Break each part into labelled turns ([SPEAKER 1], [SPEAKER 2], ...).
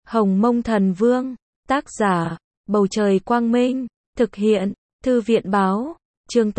[SPEAKER 1] Hồng Mông Thần Vương, tác giả, Bầu Trời Quang Minh, thực hiện, Thư viện Báo, chương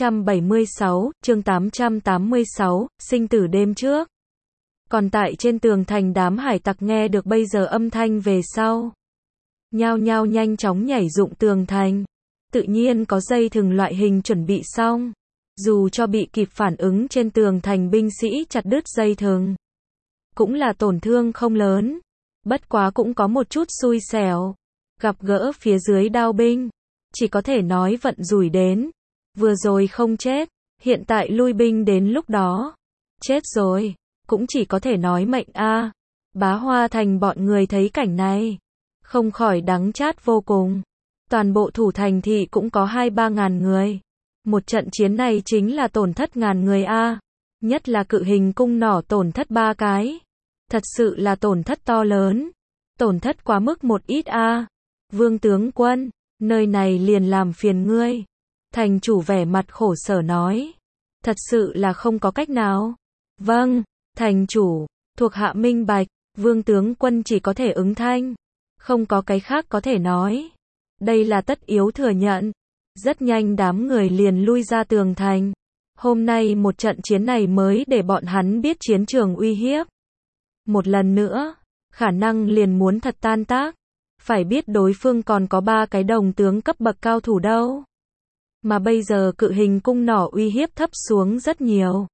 [SPEAKER 1] 886, sinh tử đêm trước. Còn tại trên tường thành đám hải tặc nghe được bây giờ âm thanh về sau. Nhao nhao nhanh chóng nhảy dụng tường thành. Tự nhiên có dây thừng loại hình chuẩn bị xong. Dù cho bị kịp phản ứng trên tường thành binh sĩ chặt đứt dây thừng. Cũng là tổn thương không lớn. Bất quá cũng có một chút xui xẻo. Gặp gỡ phía dưới đao binh. Chỉ có thể nói vận rủi đến. Vừa rồi không chết. Hiện tại lui binh đến lúc đó. Chết rồi. Cũng chỉ có thể nói mệnh a. Bá Hoa Thành bọn người thấy cảnh này. Không khỏi đắng chát vô cùng. Toàn bộ thủ thành thị cũng có 2-3 ngàn người. Một trận chiến này chính là tổn thất ngàn người a. Nhất là cự hình cung nỏ tổn thất 3 cái. Thật sự là tổn thất to lớn. Tổn thất quá mức một ít a. Vương tướng quân, nơi này liền làm phiền ngươi. Thành chủ vẻ mặt khổ sở nói. Thật sự là không có cách nào. Vâng, thành chủ, thuộc hạ minh bạch, vương tướng quân chỉ có thể ứng thanh. Không có cái khác có thể nói. Đây là tất yếu thừa nhận. Rất nhanh đám người liền lui ra tường thành. Hôm nay một trận chiến này mới để bọn hắn biết chiến trường uy hiếp. Một lần nữa, khả năng liền muốn thật tan tác. Phải biết đối phương còn có 3 cái đồng tướng cấp bậc cao thủ đâu. Mà bây giờ cự hình cung nỏ uy hiếp thấp xuống rất nhiều.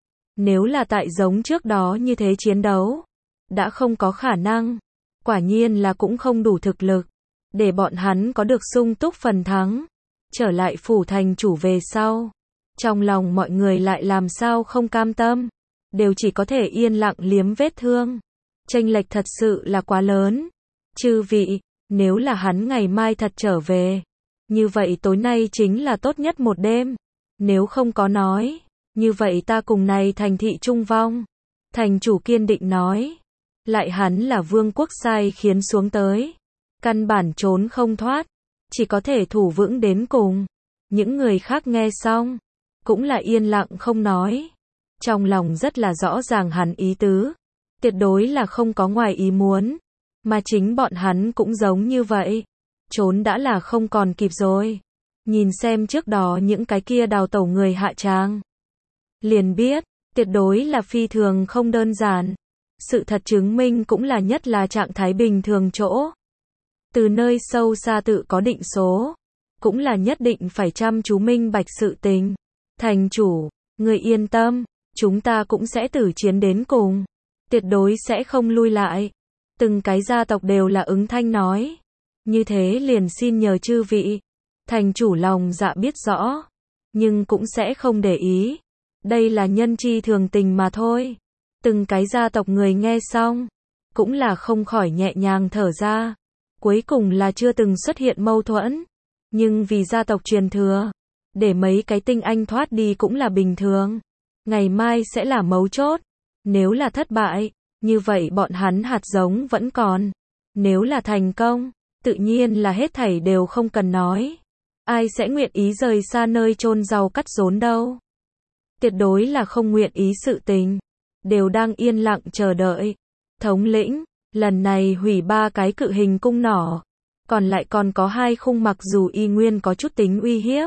[SPEAKER 1] Nếu là tại giống trước đó như thế chiến đấu, đã không có khả năng. Quả nhiên là cũng không đủ thực lực. Để bọn hắn có được sung túc phần thắng. Trở lại phủ thành chủ về sau. Trong lòng mọi người lại làm sao không cam tâm. Đều chỉ có thể yên lặng liếm vết thương. Chênh lệch thật sự là quá lớn. Chư vị, nếu là hắn ngày mai thật trở về. Như vậy tối nay chính là tốt nhất một đêm. Nếu không có nói. Như vậy ta cùng này thành thị trung vong. Thành chủ kiên định nói. Lại hắn là vương quốc sai khiến xuống tới. Căn bản trốn không thoát. Chỉ có thể thủ vững đến cùng. Những người khác nghe xong. Cũng là yên lặng không nói. Trong lòng rất là rõ ràng hắn ý tứ. Tuyệt đối là không có ngoài ý muốn. Mà chính bọn hắn cũng giống như vậy. Trốn đã là không còn kịp rồi. Nhìn xem trước đó những cái kia đào tẩu người hạ tràng. Liền biết, tuyệt đối là phi thường không đơn giản. Sự thật chứng minh cũng là nhất là trạng thái bình thường chỗ. Từ nơi sâu xa tự có định số. Cũng là nhất định phải chăm chú minh bạch sự tình. Thành chủ, người yên tâm, chúng ta cũng sẽ tử chiến đến cùng. Tuyệt đối sẽ không lui lại. Từng cái gia tộc đều là ứng thanh nói. Như thế liền xin nhờ chư vị. Thành chủ lòng dạ biết rõ. Nhưng cũng sẽ không để ý. Đây là nhân chi thường tình mà thôi. Từng cái gia tộc người nghe xong. Cũng là không khỏi nhẹ nhàng thở ra. Cuối cùng là chưa từng xuất hiện mâu thuẫn. Nhưng vì gia tộc truyền thừa. Để mấy cái tinh anh thoát đi cũng là bình thường. Ngày mai sẽ là mấu chốt. Nếu là thất bại. Như vậy bọn hắn hạt giống vẫn còn. Nếu là thành công. Tự nhiên là hết thảy đều không cần nói. Ai sẽ nguyện ý rời xa nơi chôn rau cắt rốn đâu. Tuyệt đối là không nguyện ý sự tình. Đều đang yên lặng chờ đợi. Thống lĩnh, lần này hủy 3 cái cự hình cung nỏ. Còn lại còn có 2 khung mặc dù y nguyên có chút tính uy hiếp.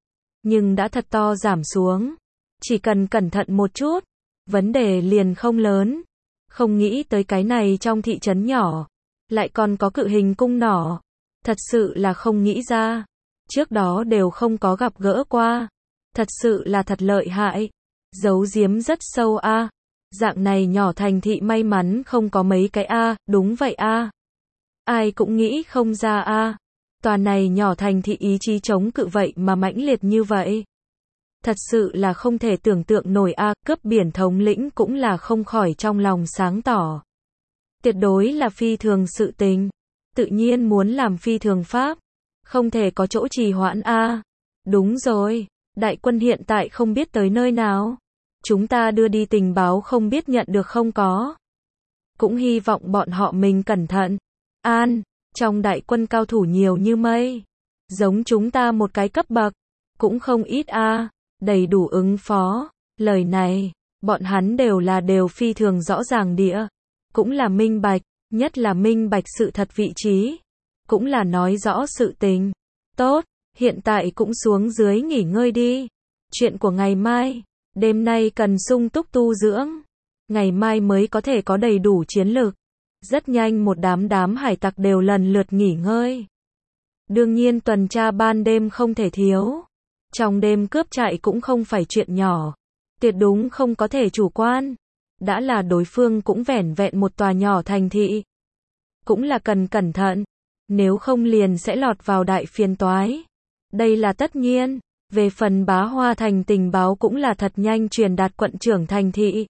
[SPEAKER 1] Nhưng đã thật to giảm xuống. Chỉ cần cẩn thận một chút. Vấn đề liền không lớn. Không nghĩ tới cái này trong thị trấn nhỏ. Lại còn có cự hình cung nỏ. Thật sự là không nghĩ ra. Trước đó đều không có gặp gỡ qua. Thật sự là thật lợi hại. Giấu giếm rất sâu a. Dạng này nhỏ thành thị may mắn không có mấy cái a, đúng vậy a. Ai cũng nghĩ không ra a. Tòa này nhỏ thành thị ý chí chống cự vậy mà mãnh liệt như vậy. Thật sự là không thể tưởng tượng nổi a, cướp biển thống lĩnh cũng là không khỏi trong lòng sáng tỏ. Tuyệt đối là phi thường sự tình. Tự nhiên muốn làm phi thường pháp. Không thể có chỗ trì hoãn a. Đúng rồi, đại quân hiện tại không biết tới nơi nào. Chúng ta đưa đi tình báo không biết nhận được không có. Cũng hy vọng bọn họ mình cẩn thận. An, trong đại quân cao thủ nhiều như mây. Giống chúng ta một cái cấp bậc. Cũng không ít a. Đầy đủ ứng phó. Lời này, bọn hắn đều phi thường rõ ràng địa. Cũng là minh bạch. nhất là minh bạch sự thật vị trí, cũng là nói rõ sự tình. Tốt, hiện tại cũng xuống dưới nghỉ ngơi đi. Chuyện của ngày mai, đêm nay cần sung túc tu dưỡng, ngày mai mới có thể có đầy đủ chiến lực. Rất nhanh một đám hải tặc đều lần lượt nghỉ ngơi. Đương nhiên tuần tra ban đêm không thể thiếu. Trong đêm cướp trại cũng không phải chuyện nhỏ. Tuyệt đúng không có thể chủ quan. Đã là đối phương cũng vẻn vẹn một tòa nhỏ thành thị. Cũng là cần cẩn thận. Nếu không liền sẽ lọt vào đại phiền toái. Đây là tất nhiên. Về phần Bá Hoa Thành tình báo cũng là thật nhanh truyền đạt quận trưởng thành thị.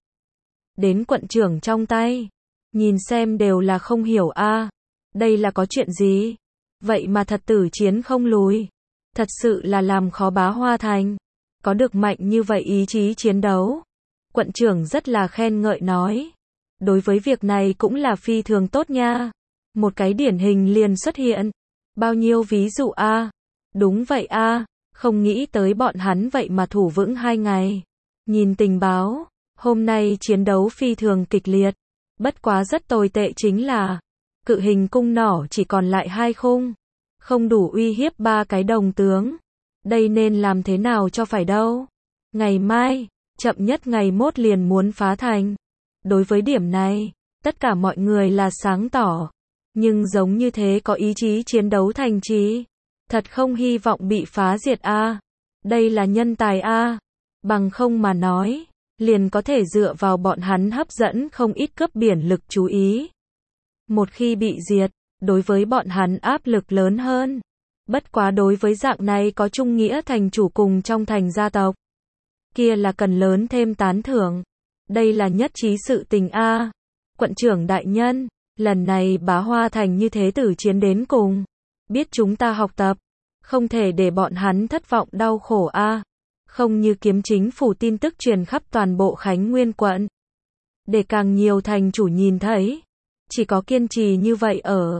[SPEAKER 1] Đến quận trưởng trong tay. Nhìn xem đều là không hiểu a. Đây là có chuyện gì? Vậy mà thật tử chiến không lùi. Thật sự là làm khó Bá Hoa Thành. Có được mạnh như vậy ý chí chiến đấu. Quận trưởng rất là khen ngợi nói. Đối với việc này cũng là phi thường tốt nha. Một cái điển hình liền xuất hiện. Bao nhiêu ví dụ a? Đúng vậy a, không nghĩ tới bọn hắn vậy mà thủ vững 2 ngày. Nhìn tình báo, hôm nay chiến đấu phi thường kịch liệt. Bất quá rất tồi tệ chính là cự hình cung nỏ chỉ còn lại 2 khung, không đủ uy hiếp 3 cái đồng tướng. Đây nên làm thế nào cho phải đâu. Ngày mai, chậm nhất ngày mốt liền muốn phá thành. Đối với điểm này, tất cả mọi người là sáng tỏ. Nhưng giống như thế có ý chí chiến đấu thành trì. Thật không hy vọng bị phá diệt a. Đây là nhân tài a. Bằng không mà nói, liền có thể dựa vào bọn hắn hấp dẫn không ít cướp biển lực chú ý. Một khi bị diệt, đối với bọn hắn áp lực lớn hơn. Bất quá đối với dạng này có trung nghĩa thành chủ cùng trong thành gia tộc. Kia là cần lớn thêm tán thưởng. Đây là nhất trí sự tình a. Quận trưởng đại nhân, lần này Bá Hoa Thành như thế tử chiến đến cùng. Biết chúng ta học tập, không thể để bọn hắn thất vọng đau khổ a. Không như kiếm chính phủ tin tức truyền khắp toàn bộ Khánh Nguyên quận. Để càng nhiều thành chủ nhìn thấy, chỉ có kiên trì như vậy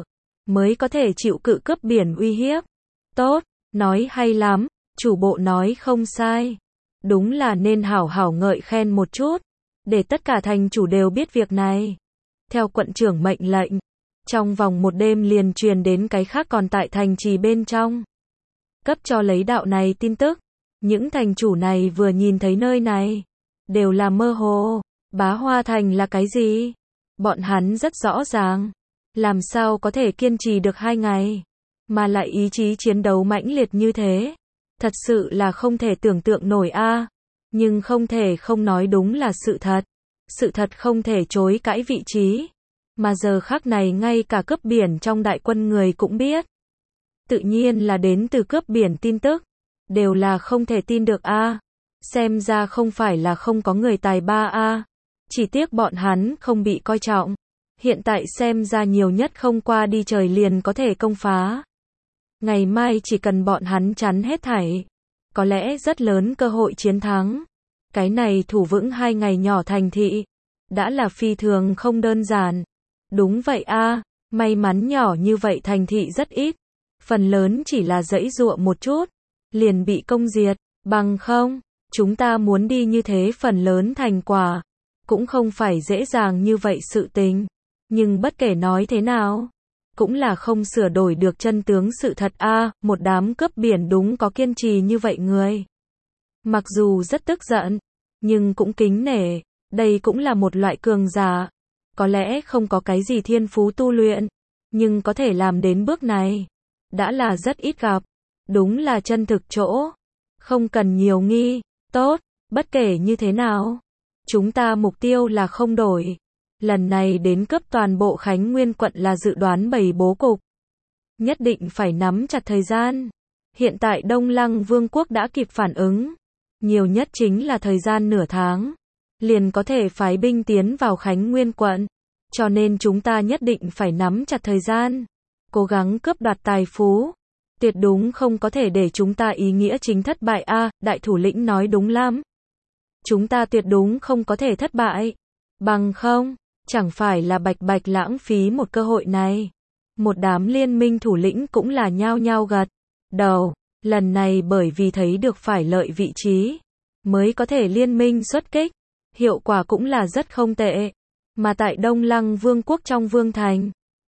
[SPEAKER 1] mới có thể chịu cự cướp biển uy hiếp. Tốt, nói hay lắm, chủ bộ nói không sai. Đúng là nên hảo hảo ngợi khen một chút, để tất cả thành chủ đều biết việc này. Theo quận trưởng mệnh lệnh, trong vòng một đêm liền truyền đến cái khác còn tại thành trì bên trong. Cấp cho lấy đạo này tin tức. Những thành chủ này vừa nhìn thấy nơi này, đều là mơ hồ. Bá Hoa Thành là cái gì? Bọn hắn rất rõ ràng. Làm sao có thể kiên trì được 2 ngày, mà lại ý chí chiến đấu mãnh liệt như thế. Thật sự là không thể tưởng tượng nổi a. Nhưng không thể không nói đúng là sự thật. Sự thật không thể chối cãi vị trí. Mà giờ khắc này ngay cả cướp biển trong đại quân người cũng biết. Tự nhiên là đến từ cướp biển tin tức. Đều là không thể tin được a. Xem ra không phải là không có người tài ba a. Chỉ tiếc bọn hắn không bị coi trọng. Hiện tại xem ra nhiều nhất không qua đi trời liền có thể công phá. Ngày mai chỉ cần bọn hắn chắn hết thảy, có lẽ rất lớn cơ hội chiến thắng. Cái này thủ vững 2 ngày nhỏ thành thị, đã là phi thường không đơn giản. Đúng vậy a, may mắn nhỏ như vậy thành thị rất ít. Phần lớn chỉ là giãy giụa một chút, liền bị công diệt. Bằng không, chúng ta muốn đi như thế phần lớn thành quả, cũng không phải dễ dàng như vậy sự tình. Nhưng bất kể nói thế nào, cũng là không sửa đổi được chân tướng sự thật a. Một đám cướp biển đúng có kiên trì như vậy người. Mặc dù rất tức giận, nhưng cũng kính nể. Đây cũng là một loại cường giả. Có lẽ không có cái gì thiên phú tu luyện, nhưng có thể làm đến bước này, đã là rất ít gặp. Đúng là chân thực chỗ. Không cần nhiều nghi. Tốt, bất kể như thế nào, chúng ta mục tiêu là không đổi. Lần này đến cướp toàn bộ Khánh Nguyên quận là dự đoán bày bố cục. Nhất định phải nắm chặt thời gian. Hiện tại Đông Lăng Vương quốc đã kịp phản ứng. Nhiều nhất chính là thời gian nửa tháng. Liền có thể phái binh tiến vào Khánh Nguyên quận. Cho nên chúng ta nhất định phải nắm chặt thời gian. Cố gắng cướp đoạt tài phú. Tuyệt đúng không có thể để chúng ta ý nghĩa chính thất bại a. Đại thủ lĩnh nói đúng lắm. Chúng ta tuyệt đúng không có thể thất bại. Bằng không, chẳng phải là bạch bạch lãng phí một cơ hội này. Một đám liên minh thủ lĩnh cũng là nhao nhao gật đầu. Lần này bởi vì thấy được phải lợi vị trí, mới có thể liên minh xuất kích. Hiệu quả cũng là rất không tệ. Mà tại Đông Lăng Vương quốc trong Vương Thành,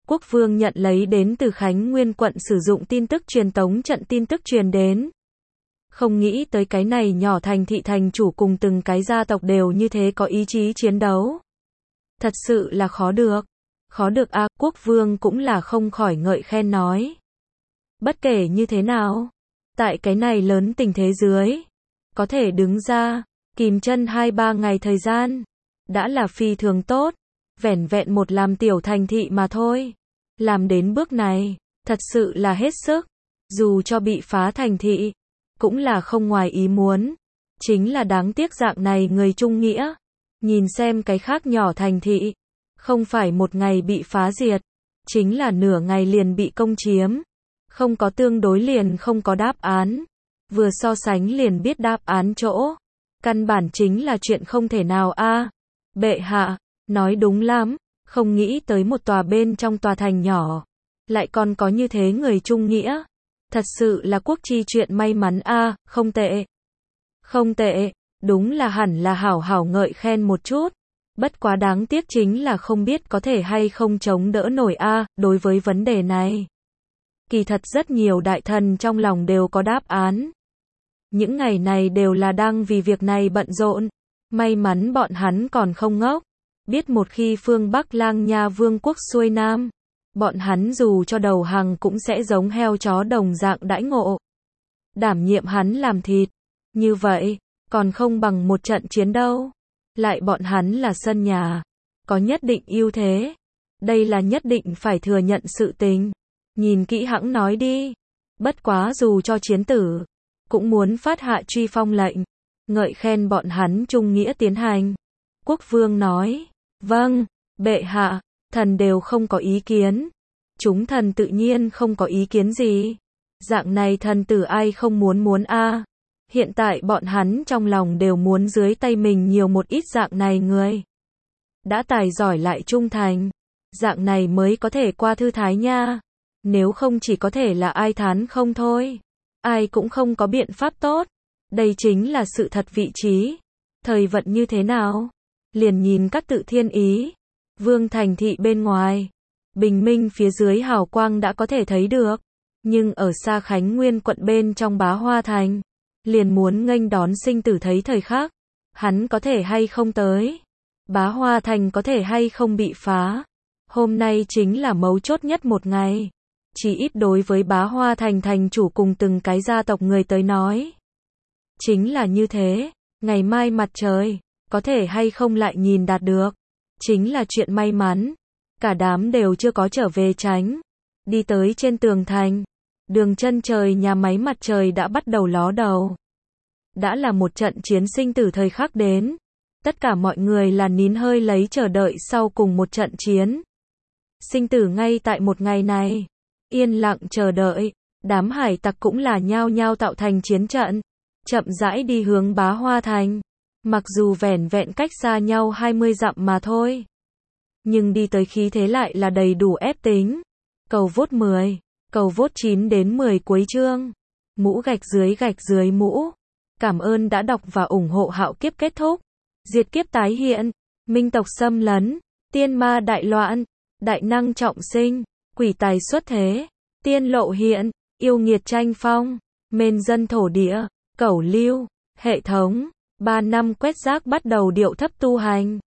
[SPEAKER 1] Quốc vương nhận lấy đến từ Khánh Nguyên quận sử dụng tin tức truyền tống trận tin tức truyền đến. Không nghĩ tới cái này nhỏ thành thị thành chủ cùng từng cái gia tộc đều như thế có ý chí chiến đấu. Thật sự là khó được. Khó được a, quốc vương cũng là không khỏi ngợi khen nói. Bất kể như thế nào, tại cái này lớn tình thế dưới, có thể đứng ra, kìm chân 2-3 ngày thời gian, đã là phi thường tốt, vẻn vẹn một làm tiểu thành thị mà thôi. Làm đến bước này, thật sự là hết sức, dù cho bị phá thành thị, cũng là không ngoài ý muốn. Chính là đáng tiếc dạng này người trung nghĩa, nhìn xem cái khác nhỏ thành thị, không phải một ngày bị phá diệt, chính là nửa ngày liền bị công chiếm. Không có tương đối liền không có đáp án, vừa so sánh liền biết đáp án chỗ. Căn bản chính là chuyện không thể nào a. Bệ hạ, nói đúng lắm, không nghĩ tới một tòa bên trong tòa thành nhỏ, lại còn có như thế người trung nghĩa. Thật sự là quốc chi chuyện may mắn a, không tệ. Không tệ, đúng là hẳn là hảo hảo ngợi khen một chút. Bất quá đáng tiếc chính là không biết có thể hay không chống đỡ nổi a, đối với vấn đề này. Kỳ thật rất nhiều đại thần trong lòng đều có đáp án. Những ngày này đều là đang vì việc này bận rộn. May mắn bọn hắn còn không ngốc. Biết một khi phương Bắc Lang Nha vương quốc xuôi nam, bọn hắn dù cho đầu hàng cũng sẽ giống heo chó đồng dạng đãi ngộ. Đảm nhiệm hắn làm thịt. Như vậy, còn không bằng một trận chiến đâu. Lại bọn hắn là sân nhà, có nhất định ưu thế. Đây là nhất định phải thừa nhận sự tình. Nhìn kỹ hẵng nói đi. Bất quá dù cho chiến tử, cũng muốn phát hạ truy phong lệnh, ngợi khen bọn hắn trung nghĩa tiến hành. Quốc vương nói, vâng, bệ hạ, thần đều không có ý kiến. Chúng thần tự nhiên không có ý kiến gì. Dạng này thần tử ai không muốn a. Hiện tại bọn hắn trong lòng đều muốn dưới tay mình nhiều một ít dạng này người. Đã tài giỏi lại trung thành. Dạng này mới có thể qua thư thái nha. Nếu không chỉ có thể là ai thán không thôi. Ai cũng không có biện pháp tốt. Đây chính là sự thật vị trí. Thời vận như thế nào? Liền nhìn các tự thiên ý. Vương thành thị bên ngoài. Bình minh phía dưới hào quang đã có thể thấy được. Nhưng ở xa Khánh Nguyên quận bên trong Bá Hoa Thành. Liền muốn nghênh đón sinh tử thấy thời khắc. Hắn có thể hay không tới. Bá Hoa Thành có thể hay không bị phá. Hôm nay chính là mấu chốt nhất một ngày. Chỉ ít đối với Bá Hoa Thành thành chủ cùng từng cái gia tộc người tới nói. Chính là như thế, ngày mai mặt trời, có thể hay không lại nhìn đạt được. Chính là chuyện may mắn. Cả đám đều chưa có trở về tránh. Đi tới trên tường thành. Đường chân trời nhà máy mặt trời đã bắt đầu ló đầu. Đã là một trận chiến sinh tử thời khắc đến. Tất cả mọi người là nín hơi lấy chờ đợi sau cùng một trận chiến. Sinh tử ngay tại một ngày này. Yên lặng chờ đợi. Đám hải tặc cũng là nhao nhao tạo thành chiến trận. Chậm rãi đi hướng Bá Hoa Thành. Mặc dù vẻn vẹn cách xa nhau 20 dặm mà thôi. Nhưng đi tới khí thế lại là đầy đủ ép tính. Cầu vote 10. Cầu vote 9 đến 10 cuối chương. Mũ gạch dưới mũ. Cảm ơn đã đọc và ủng hộ Hạo Kiếp kết thúc. Diệt kiếp tái hiện. Minh tộc xâm lấn. Tiên ma đại loạn. Đại năng trọng sinh. Quỷ tài xuất thế. Tiên lộ hiện. Yêu nghiệt tranh phong. Mên dân thổ địa. Cẩu lưu. Hệ thống. 3 năm quét rác bắt đầu điệu thấp tu hành.